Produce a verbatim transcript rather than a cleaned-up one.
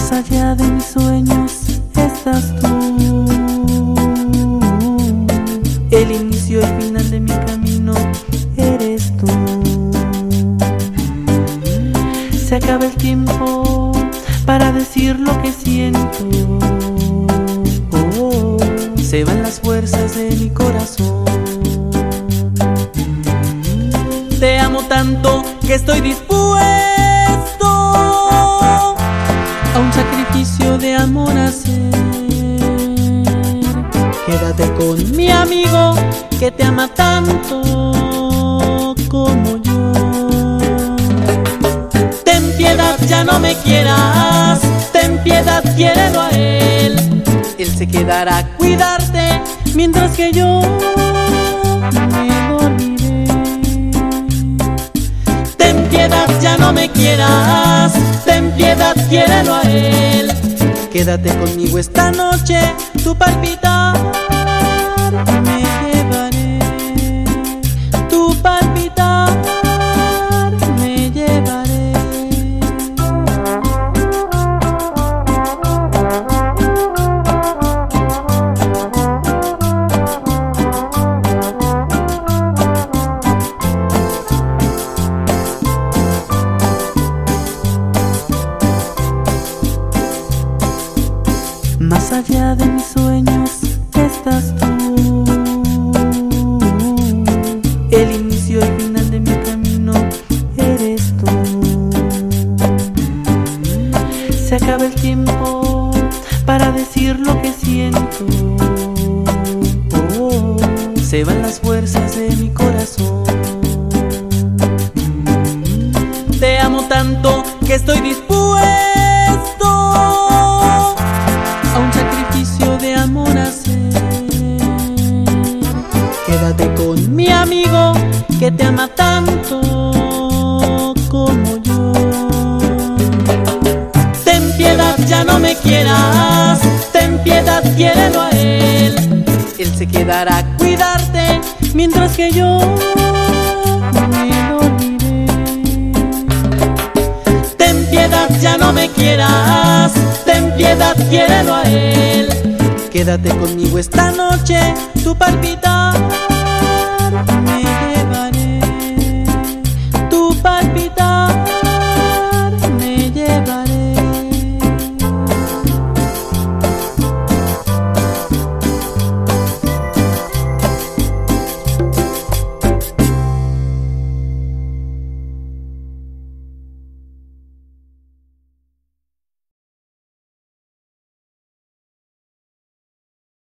Más allá de mis sueños estás tú. El inicio y el final de mi camino eres tú. Se acaba el tiempo para decir lo que siento. Oh, se van las fuerzas de mi corazón. Te amo tanto que estoy dispuesto a un sacrificio de amor a hacer. Quédate con mi amigo que te ama tanto como yo. Ten piedad, ya no me quieras. Ten piedad, quiérelo a él. Él se quedará a cuidarte mientras que yo me dormiré. Ten piedad, ya no me quieras. Ten piedad, quiérelo a él. Quédate conmigo esta noche, tu palpitar me llevaré. Tu palpitar me llevaré. Más allá de mis sueños estás tú. El inicio y el final de mi camino eres tú. Se acaba el tiempo para decir lo que siento. Oh, se van las fuerzas de mi corazón. Te amo tanto que estoy dispuesto a un sacrificio de amor a hacer. Quédate con mi amigo que te ama tanto como yo. Ten piedad, ya no me quieras. Ten piedad, quiérelo a él. Él se quedará a cuidarte mientras que yo me dormiré. Ten piedad, ya no me quieras. Ten piedad, quiérelo a él. Quédate conmigo esta noche, tu palpitar me